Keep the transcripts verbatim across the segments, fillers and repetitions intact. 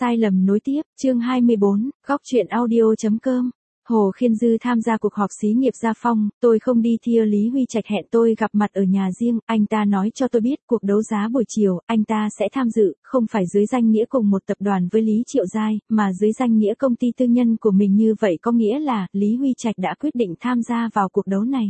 Sai lầm nối tiếp, chương hai mươi bốn, góc truyện audio.com. Hồ Khiên Dư tham gia cuộc họp xí nghiệp Gia Phong, tôi không đi thưa Lý Huy Trạch hẹn tôi gặp mặt ở nhà riêng, anh ta nói cho tôi biết cuộc đấu giá buổi chiều, anh ta sẽ tham dự, không phải dưới danh nghĩa cùng một tập đoàn với Lý Triệu Giai, mà dưới danh nghĩa công ty tư nhân của mình. Như vậy có nghĩa là, Lý Huy Trạch đã quyết định tham gia vào cuộc đấu này.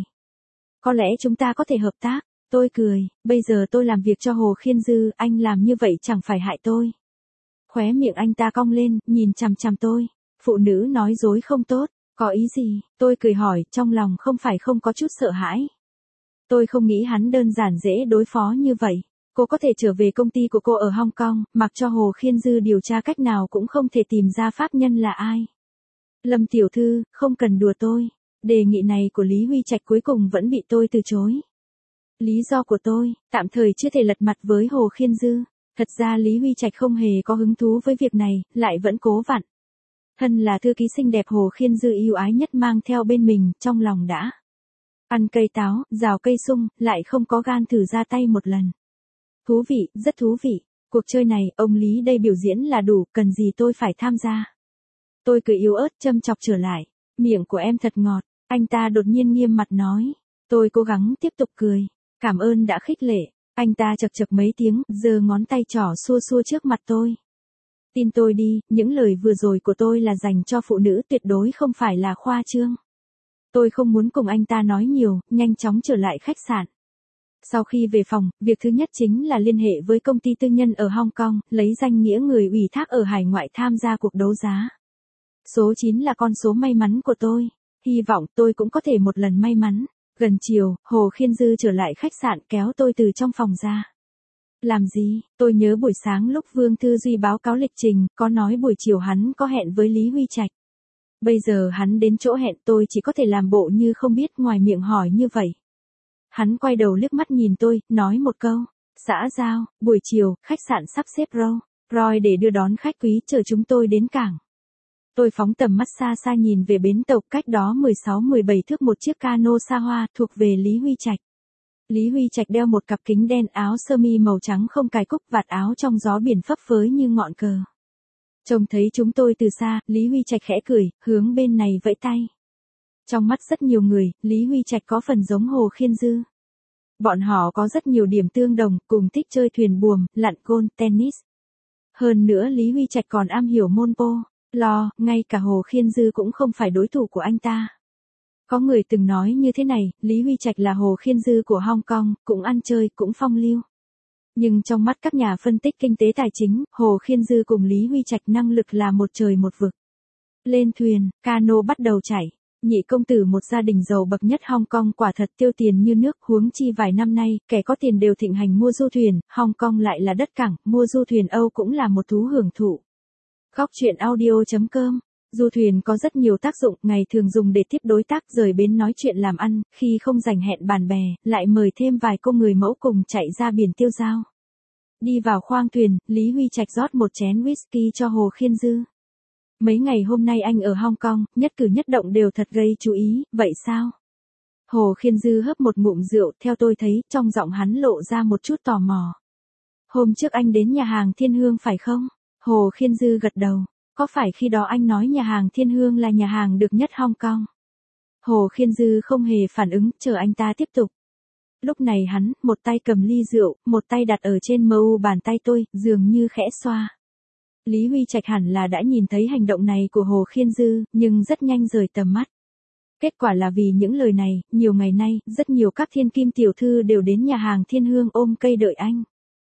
Có lẽ chúng ta có thể hợp tác. Tôi cười, bây giờ tôi làm việc cho Hồ Khiên Dư, anh làm như vậy chẳng phải hại tôi. Khóe miệng anh ta cong lên, nhìn chằm chằm tôi. Phụ nữ nói dối không tốt, có ý gì? Tôi cười hỏi, trong lòng không phải không có chút sợ hãi. Tôi không nghĩ hắn đơn giản dễ đối phó như vậy. Cô có thể trở về công ty của cô ở Hong Kong, mặc cho Hồ Khiên Dư điều tra cách nào cũng không thể tìm ra pháp nhân là ai. Lâm tiểu thư, không cần đùa tôi. Đề nghị này của Lý Huy Trạch cuối cùng vẫn bị tôi từ chối. Lý do của tôi, tạm thời chưa thể lật mặt với Hồ Khiên Dư. Thật ra Lý Huy Trạch không hề có hứng thú với việc này, lại vẫn cố vặn. Thân là thư ký xinh đẹp Hồ Khiên Dư yêu ái nhất mang theo bên mình, trong lòng đã ăn cây táo, rào cây sung, lại không có gan thử ra tay một lần. Thú vị, rất thú vị. Cuộc chơi này, ông Lý đây biểu diễn là đủ, cần gì tôi phải tham gia. Tôi cười yếu ớt châm chọc trở lại. Miệng của em thật ngọt. Anh ta đột nhiên nghiêm mặt nói. Tôi cố gắng tiếp tục cười. Cảm ơn đã khích lệ. Anh ta chật chật mấy tiếng, giơ ngón tay trỏ xua xua trước mặt tôi. Tin tôi đi, những lời vừa rồi của tôi là dành cho phụ nữ, tuyệt đối không phải là khoa trương. Tôi không muốn cùng anh ta nói nhiều, nhanh chóng trở lại khách sạn. Sau khi về phòng, việc thứ nhất chính là liên hệ với công ty tư nhân ở Hong Kong, lấy danh nghĩa người ủy thác ở hải ngoại tham gia cuộc đấu giá. Số chín là con số may mắn của tôi. Hy vọng tôi cũng có thể một lần may mắn. Gần chiều, Hồ Khiên Dư trở lại khách sạn kéo tôi từ trong phòng ra. Làm gì? Tôi nhớ buổi sáng lúc Vương Thư Duy báo cáo lịch trình, có nói buổi chiều hắn có hẹn với Lý Huy Trạch. Bây giờ hắn đến chỗ hẹn, tôi chỉ có thể làm bộ như không biết, ngoài miệng hỏi như vậy. Hắn quay đầu liếc mắt nhìn tôi, nói một câu. Xã giao, buổi chiều, khách sạn sắp xếp Rolls Royce để đưa đón khách quý chờ chúng tôi đến cảng. Tôi phóng tầm mắt xa xa nhìn về bến tàu, cách đó mười sáu mười bảy thước một chiếc cano xa hoa thuộc về Lý Huy Trạch. Lý Huy Trạch đeo một cặp kính đen, áo sơ mi màu trắng không cài cúc, vạt áo trong gió biển phấp phới như ngọn cờ. Trông thấy chúng tôi từ xa, Lý Huy Trạch khẽ cười, hướng bên này vẫy tay. Trong mắt rất nhiều người, Lý Huy Trạch có phần giống Hồ Khiên Dư. Bọn họ có rất nhiều điểm tương đồng, cùng thích chơi thuyền buồm, lặn côn, tennis. Hơn nữa Lý Huy Trạch còn am hiểu môn polo. Lo, ngay cả Hồ Khiên Dư cũng không phải đối thủ của anh ta. Có người từng nói như thế này, Lý Huy Trạch là Hồ Khiên Dư của Hong Kong, cũng ăn chơi, cũng phong lưu. Nhưng trong mắt các nhà phân tích kinh tế tài chính, Hồ Khiên Dư cùng Lý Huy Trạch năng lực là một trời một vực. Lên thuyền, cano bắt đầu chảy. Nhị công tử một gia đình giàu bậc nhất Hong Kong quả thật tiêu tiền như nước, huống chi vài năm nay, kẻ có tiền đều thịnh hành mua du thuyền, Hong Kong lại là đất cảng, mua du thuyền Âu cũng là một thú hưởng thụ. Góc truyện audio.com. Du thuyền có rất nhiều tác dụng, ngày thường dùng để tiếp đối tác, rời bến nói chuyện làm ăn, khi không rảnh hẹn bạn bè, lại mời thêm vài cô người mẫu cùng chạy ra biển tiêu dao. Đi vào khoang thuyền, Lý Huy Trạch rót một chén whisky cho Hồ Khiên Dư. Mấy ngày hôm nay anh ở Hong Kong, nhất cử nhất động đều thật gây chú ý, vậy sao? Hồ Khiên Dư hớp một ngụm rượu, theo tôi thấy, trong giọng hắn lộ ra một chút tò mò. Hôm trước anh đến nhà hàng Thiên Hương phải không? Hồ Khiên Dư gật đầu. Có phải khi đó anh nói nhà hàng Thiên Hương là nhà hàng được nhất Hong Kong? Hồ Khiên Dư không hề phản ứng, chờ anh ta tiếp tục. Lúc này hắn, một tay cầm ly rượu, một tay đặt ở trên mu bàn tay tôi, dường như khẽ xoa. Lý Huy Trạch hẳn là đã nhìn thấy hành động này của Hồ Khiên Dư, nhưng rất nhanh rời tầm mắt. Kết quả là vì những lời này, nhiều ngày nay, rất nhiều các thiên kim tiểu thư đều đến nhà hàng Thiên Hương ôm cây đợi anh.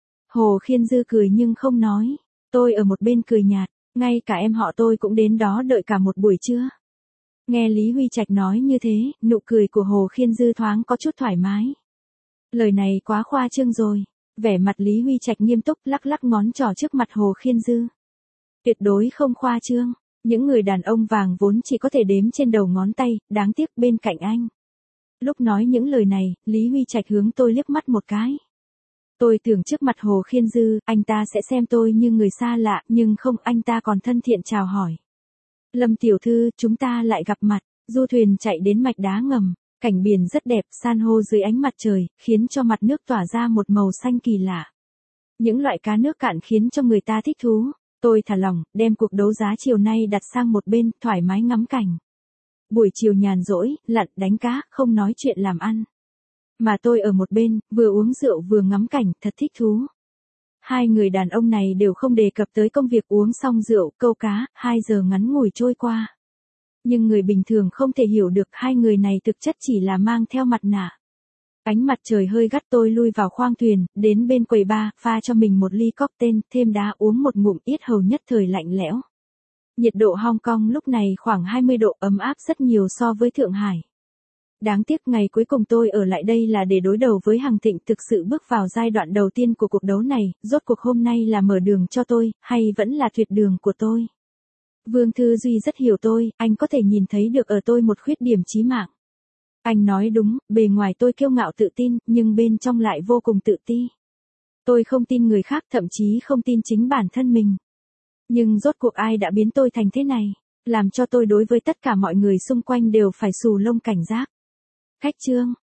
Hồ Khiên Dư cười nhưng không nói. Tôi ở một bên cười nhạt, ngay cả em họ tôi cũng đến đó đợi cả một buổi trưa. Nghe Lý Huy Trạch nói như thế, nụ cười của Hồ Khiên Dư thoáng có chút thoải mái. Lời này quá khoa trương rồi. Vẻ mặt Lý Huy Trạch nghiêm túc, lắc lắc ngón trỏ trước mặt Hồ Khiên Dư. Tuyệt đối không khoa trương. Những người đàn ông vàng vốn chỉ có thể đếm trên đầu ngón tay, đáng tiếc bên cạnh anh. Lúc nói những lời này, Lý Huy Trạch hướng tôi liếc mắt một cái. Tôi tưởng trước mặt Hồ Khiên Dư, anh ta sẽ xem tôi như người xa lạ, nhưng không, anh ta còn thân thiện chào hỏi. Lâm tiểu thư, chúng ta lại gặp mặt. Du thuyền chạy đến mạch đá ngầm, cảnh biển rất đẹp, san hô dưới ánh mặt trời, khiến cho mặt nước tỏa ra một màu xanh kỳ lạ. Những loại cá nước cạn khiến cho người ta thích thú. Tôi thả lỏng, đem cuộc đấu giá chiều nay đặt sang một bên, thoải mái ngắm cảnh. Buổi chiều nhàn rỗi, lặn, đánh cá, không nói chuyện làm ăn. Mà tôi ở một bên, vừa uống rượu vừa ngắm cảnh, thật thích thú. Hai người đàn ông này đều không đề cập tới công việc, uống xong rượu, câu cá, hai giờ ngắn ngủi trôi qua. Nhưng người bình thường không thể hiểu được hai người này thực chất chỉ là mang theo mặt nạ. Ánh mặt trời hơi gắt, tôi lui vào khoang thuyền, đến bên quầy bar, pha cho mình một ly cocktail, thêm đá uống một ngụm, yết hầu nhất thời lạnh lẽo. Nhiệt độ Hong Kong lúc này khoảng hai mươi độ, ấm áp rất nhiều so với Thượng Hải. Đáng tiếc ngày cuối cùng tôi ở lại đây là để đối đầu với Hằng Thịnh, thực sự bước vào giai đoạn đầu tiên của cuộc đấu này, rốt cuộc hôm nay là mở đường cho tôi, hay vẫn là tuyệt đường của tôi. Vương Thư Duy rất hiểu tôi, anh có thể nhìn thấy được ở tôi một khuyết điểm chí mạng. Anh nói đúng, bề ngoài tôi kiêu ngạo tự tin, nhưng bên trong lại vô cùng tự ti. Tôi không tin người khác, thậm chí không tin chính bản thân mình. Nhưng rốt cuộc ai đã biến tôi thành thế này, làm cho tôi đối với tất cả mọi người xung quanh đều phải xù lông cảnh giác. Khách trương